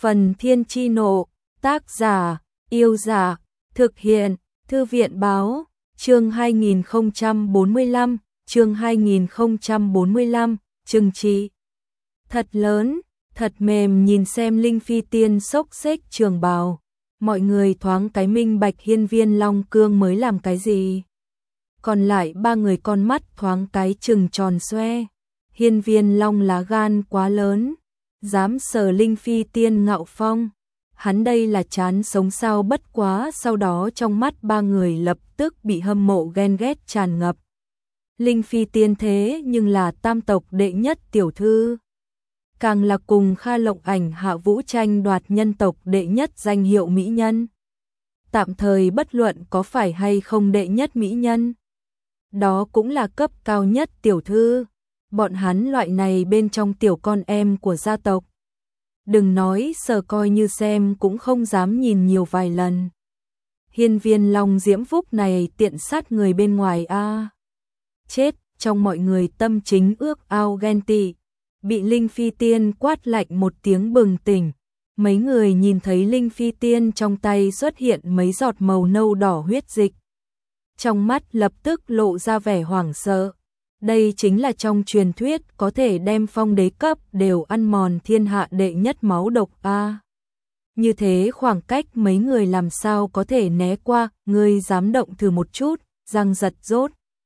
Phần Thiên Chi Nộ, tác giả, Yêu Giả, thực hiện, Thư viện Báo, chương 2045, trừng trị. Thật lớn, thật mềm, nhìn xem Linh Phi Tiên xốc xếch trường bào. Mọi người thoáng cái minh bạch Hiên Viên Long Cương mới làm cái gì. Còn lại ba người con mắt thoáng cái trừng tròn xoe. Hiên Viên Long lá gan quá lớn, dám sờ Linh Phi Tiên ngạo phong. Hắn đây là chán sống sao, bất quá sau đó trong mắt ba người lập tức bị hâm mộ ghen ghét tràn ngập. Linh Phi Tiên thế nhưng là tam tộc đệ nhất tiểu thư, càng là cùng Kha Lộng Ảnh Hạ Vũ tranh đoạt nhân tộc đệ nhất danh hiệu mỹ nhân. Tạm thời bất luận có phải hay không đệ nhất mỹ nhân, đó cũng là cấp cao nhất tiểu thư. Bọn hắn loại này bên trong tiểu con em của gia tộc, đừng nói sờ, coi như xem cũng không dám nhìn nhiều vài lần. Hiên Viên Long diễm phúc này tiện sát người bên ngoài a. Chết, trong mọi người tâm chính ước ao ghen tị, bị Linh Phi Tiên quát lạnh một tiếng bừng tỉnh. Mấy người nhìn thấy Linh Phi Tiên trong tay xuất hiện mấy giọt màu nâu đỏ huyết dịch, trong mắt lập tức lộ ra vẻ hoảng sợ. Đây chính là trong truyền thuyết có thể đem phong đế cấp đều ăn mòn thiên hạ đệ nhất máu độc a. Như thế khoảng cách mấy người làm sao có thể né qua, ngươi dám động thử một chút. Răng giật rốt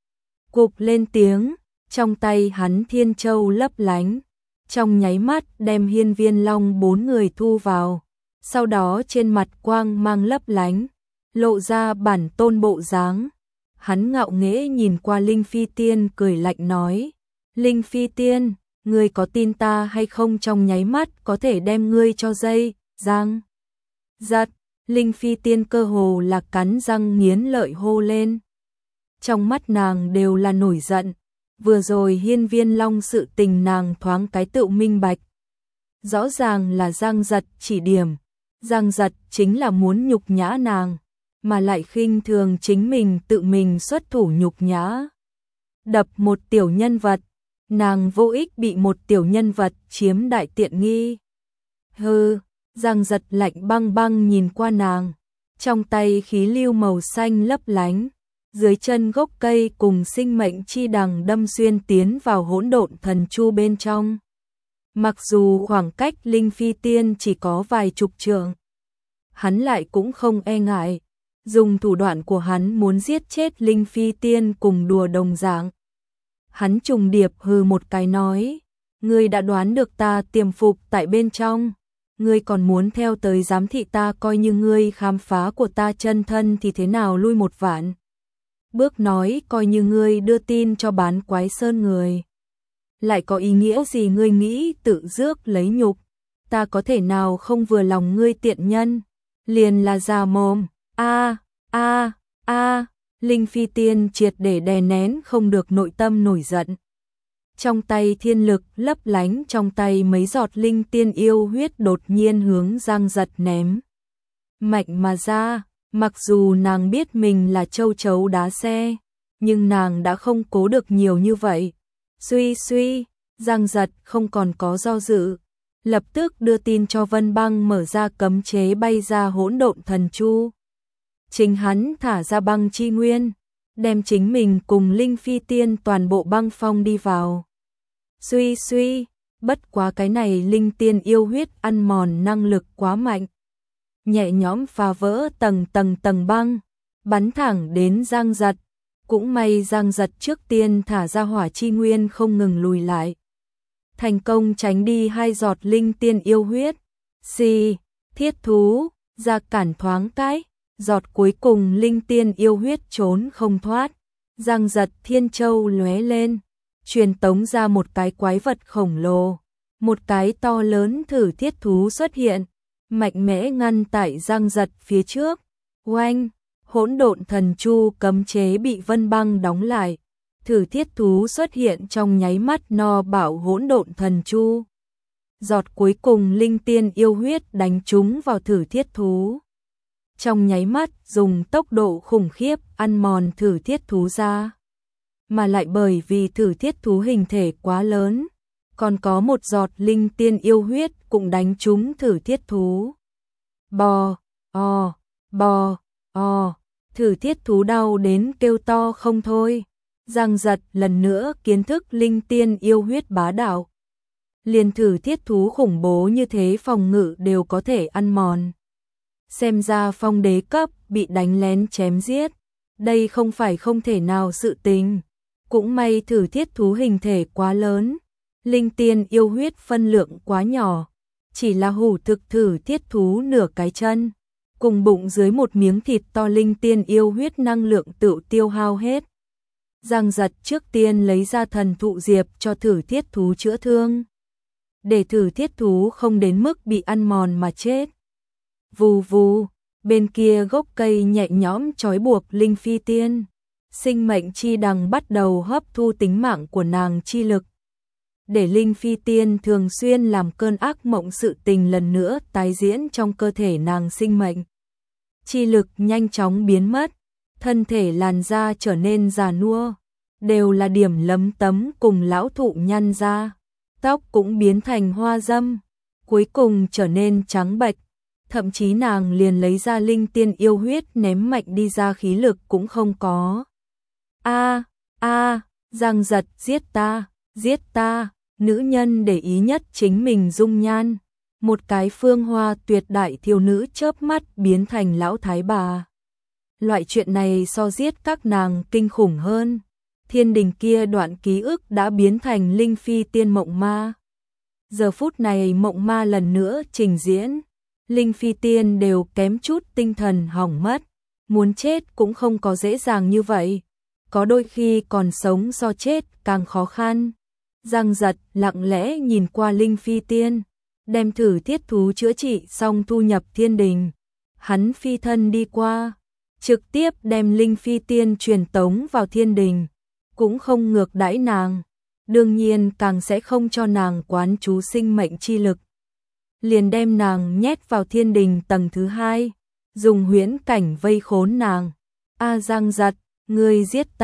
cục lên tiếng, trong tay hắn thiên châu lấp lánh, trong nháy mắt đem Hiên Viên Long bốn người thu vào. Sau đó trên mặt quang mang lấp lánh, lộ ra bản tôn bộ dáng. Hắn ngạo nghễ nhìn qua Linh Phi Tiên cười lạnh nói: Linh Phi Tiên, ngươi có tin ta hay không, trong nháy mắt có thể đem ngươi cho dây, răng giật. Linh Phi Tiên cơ hồ là cắn răng nghiến lợi hô lên. Trong mắt nàng đều là nổi giận, vừa rồi Hiên Viên Long sự tình nàng thoáng cái tự minh bạch. Rõ ràng là Giang Giật chỉ điểm, Giang Giật chính là muốn nhục nhã nàng, mà lại khinh thường chính mình tự mình xuất thủ nhục nhã. Đập một tiểu nhân vật, nàng vô ích bị một tiểu nhân vật chiếm đại tiện nghi. Hừ, Giang Giật lạnh băng băng nhìn qua nàng, trong tay khí lưu màu xanh lấp lánh, dưới chân gốc cây cùng sinh mệnh chi đằng đâm xuyên tiến vào hỗn độn thần chu bên trong. Mặc dù khoảng cách Linh Phi Tiên chỉ có vài chục trượng, hắn lại cũng không e ngại, dùng thủ đoạn của hắn muốn giết chết Linh Phi Tiên cùng đùa đồng dạng. Hắn trùng điệp hừ một cái nói: ngươi đã đoán được ta tiềm phục tại bên trong, ngươi còn muốn theo tới giám thị ta, coi như ngươi khám phá của ta chân thân thì thế nào, lui một vạn bước nói, coi như ngươi đưa tin cho Bán Quái Sơn người, lại có ý nghĩa gì? Ngươi nghĩ tự rước lấy nhục, ta có thể nào không vừa lòng ngươi tiện nhân, liền là già mồm. Linh Phi Tiên triệt để đè nén không được nội tâm nổi giận. Trong tay thiên lực lấp lánh, trong tay mấy giọt linh tiên yêu huyết đột nhiên hướng Giang Giật ném mạnh mà ra. Mặc dù nàng biết mình là châu chấu đá xe, nhưng nàng đã không cố được nhiều như vậy. Suy, Giang Giật không còn có do dự, lập tức đưa tin cho Vân Băng mở ra cấm chế bay ra hỗn độn thần chu. Chính hắn thả ra băng chi nguyên, đem chính mình cùng Linh Phi Tiên toàn bộ băng phong đi vào. Suy, bất quá cái này linh tiên yêu huyết ăn mòn năng lực quá mạnh, nhẹ nhõm phá vỡ tầng băng, bắn thẳng đến Giang Giật. Cũng may Giang Giật trước tiên thả ra hỏa chi nguyên không ngừng lùi lại, thành công tránh đi hai giọt linh tiên yêu huyết. Thiết thú ra cản thoáng cái, giọt cuối cùng linh tiên yêu huyết trốn không thoát. Giang Giật thiên châu lóe lên, truyền tống ra một cái quái vật khổng lồ, một cái to lớn thử thiết thú xuất hiện, mạnh mẽ ngăn tại Giang Giật phía trước. Oanh, hỗn độn thần chu cấm chế bị Vân Băng đóng lại, thử thiết thú xuất hiện trong nháy mắt no bạo hỗn độn thần chu. Giọt cuối cùng linh tiên yêu huyết đánh trúng vào thử thiết thú, trong nháy mắt dùng tốc độ khủng khiếp ăn mòn thử thiết thú ra. Mà lại bởi vì thử thiết thú hình thể quá lớn, còn có một giọt linh tiên yêu huyết cũng đánh trúng Thử Thiết Thú. Bò, bò, Thử Thiết Thú đau đến kêu to không thôi. Giang Giật lần nữa kiến thức linh tiên yêu huyết bá đạo. Liền Thử Thiết Thú khủng bố như thế phòng ngự đều có thể ăn mòn. Xem ra phong đế cấp bị đánh lén chém giết, đây không phải không thể nào sự tình. Cũng may Thử Thiết Thú hình thể quá lớn, linh tiên yêu huyết phân lượng quá nhỏ, chỉ là hủ thực Thử Thiết Thú nửa cái chân, cùng bụng dưới một miếng thịt to linh tiên yêu huyết năng lượng tự tiêu hao hết. Giang Giật trước tiên lấy ra thần thụ diệp cho Thử Thiết Thú chữa thương, để Thử Thiết Thú không đến mức bị ăn mòn mà chết. Vù vù, bên kia gốc cây nhẹ nhõm trói buộc Linh Phi Tiên. Sinh mệnh chi đằng bắt đầu hấp thu tính mạng của nàng chi lực. Để Linh Phi Tiên thường xuyên làm cơn ác mộng sự tình lần nữa tái diễn trong cơ thể nàng sinh mệnh. Chi lực nhanh chóng biến mất, thân thể làn da trở nên già nua, đều là điểm lấm tấm cùng lão thụ nhăn ra. Tóc cũng biến thành hoa dâm, cuối cùng trở nên trắng bệch. Thậm chí nàng liền lấy ra linh tiên yêu huyết ném mạnh đi ra khí lực cũng không có. Giang Giật giết ta, nữ nhân để ý nhất chính mình dung nhan. Một cái phương hoa tuyệt đại thiếu nữ chớp mắt biến thành lão thái bà. Loại chuyện này so giết các nàng kinh khủng hơn. Thiên đình kia đoạn ký ức đã biến thành Linh Phi Tiên mộng ma. Giờ phút này mộng ma lần nữa trình diễn. Linh Phi Tiên đều kém chút tinh thần hỏng mất, muốn chết cũng không có dễ dàng như vậy, có đôi khi còn sống so chết càng khó khăn. Giang Giật lặng lẽ nhìn qua Linh Phi Tiên, đem Thử Thiết Thú chữa trị xong thu nhập thiên đình. Hắn phi thân đi qua, trực tiếp đem Linh Phi Tiên truyền tống vào thiên đình, cũng không ngược đãi nàng, đương nhiên càng sẽ không cho nàng quán chú sinh mệnh chi lực. Liền đem nàng nhét vào thiên đình tầng thứ 2, dùng huyễn cảnh vây khốn nàng. Giang Giật, ngươi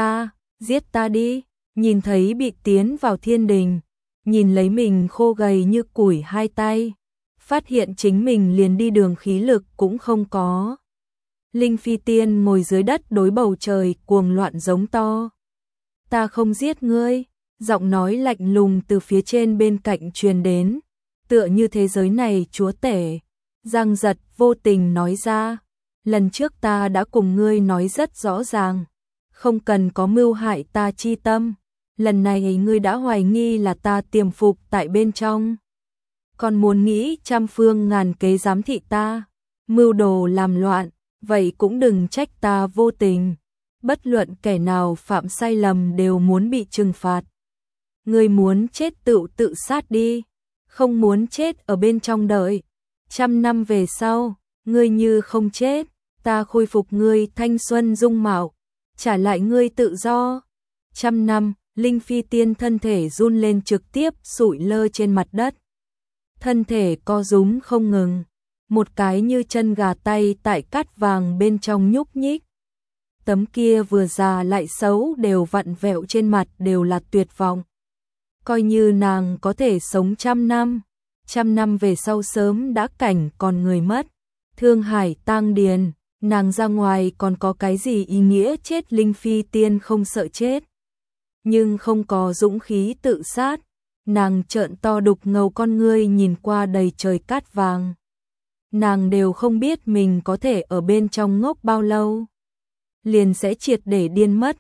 giết ta đi. Nhìn thấy bị tiến vào thiên đình, nhìn lấy mình khô gầy như củi hai tay, phát hiện chính mình liền đi đường khí lực cũng không có. Linh Phi Tiên ngồi dưới đất đối bầu trời cuồng loạn giống to. Ta không giết ngươi, giọng nói lạnh lùng từ phía trên bên cạnh truyền đến. Tựa như thế giới này chúa tể. Giang Giật vô tình nói ra, lần trước ta đã cùng ngươi nói rất rõ ràng, không cần có mưu hại ta chi tâm, lần này ngươi đã hoài nghi là ta tiềm phục tại bên trong, còn muốn nghĩ trăm phương ngàn kế giám thị ta, mưu đồ làm loạn, vậy cũng đừng trách ta vô tình, bất luận kẻ nào phạm sai lầm đều muốn bị trừng phạt. Ngươi muốn chết tự sát đi, không muốn chết ở bên trong đợi. 100 năm về sau, ngươi như không chết, ta khôi phục ngươi thanh xuân dung mạo, trả lại ngươi tự do. 100 năm, Linh Phi Tiên thân thể run lên trực tiếp sụi lơ trên mặt đất. Thân thể co rúm không ngừng, một cái như chân gà tay tại cát vàng bên trong nhúc nhích. Tấm kia vừa già lại xấu đều vặn vẹo trên mặt đều là tuyệt vọng. Coi như nàng có thể sống 100 năm, 100 năm về sau sớm đã cảnh còn người mất. Thương hải tang điền, nàng ra ngoài còn có cái gì ý nghĩa chết. Linh Phi Tiên không sợ chết, nhưng không có dũng khí tự sát. Nàng trợn to đục ngầu con ngươi nhìn qua đầy trời cát vàng. Nàng đều không biết mình có thể ở bên trong ngốc bao lâu, liền sẽ triệt để điên mất.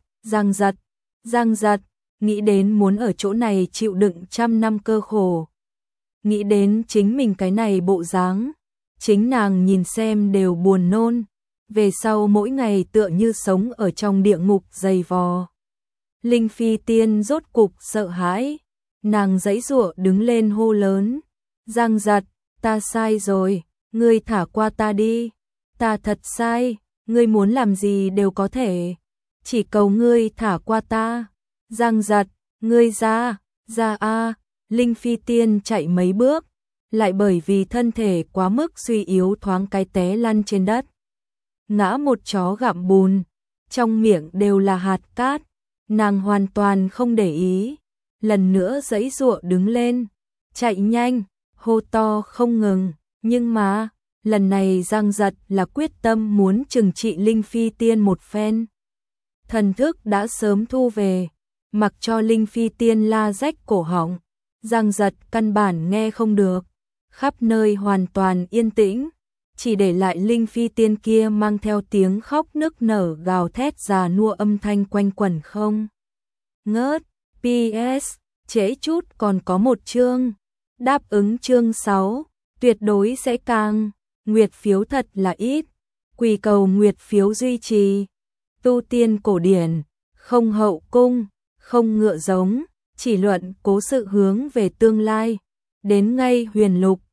Giang Giật, nghĩ đến muốn ở chỗ này chịu đựng 100 năm cơ khổ. Nghĩ đến chính mình cái này bộ dáng, chính nàng nhìn xem đều buồn nôn. Về sau mỗi ngày tựa như sống ở trong địa ngục dày vò. Linh Phi Tiên rốt cục sợ hãi, nàng giãy giụa đứng lên hô lớn. Giang Giật, ta sai rồi, ngươi thả qua ta đi. Ta thật sai, ngươi muốn làm gì đều có thể, chỉ cầu ngươi thả qua ta. Giang Giật, ngươi ra a. Linh Phi Tiên chạy mấy bước, lại bởi vì thân thể quá mức suy yếu thoáng cái té lăn trên đất. Ngã một chó gặm bùn, trong miệng đều là hạt cát, nàng hoàn toàn không để ý. lần nữa giãy giụa đứng lên, chạy nhanh, hô to không ngừng, nhưng mà, lần này Giang Giật là quyết tâm muốn trừng trị Linh Phi Tiên một phen. Thần thức đã sớm thu về, mặc cho Linh Phi Tiên la rách cổ họng, Giang Giật căn bản nghe không được, khắp nơi hoàn toàn yên tĩnh, chỉ để lại Linh Phi Tiên kia mang theo tiếng khóc nức nở gào thét già nua âm thanh quanh quẩn không ngớt. PS, trễ chút còn có một chương, đáp ứng chương 6, tuyệt đối sẽ càng, nguyệt phiếu thật là ít, quỳ cầu nguyệt phiếu duy trì, tu tiên cổ điển, không hậu cung, không ngựa giống, chỉ luận cố sự hướng về tương lai, đến ngay huyền lục,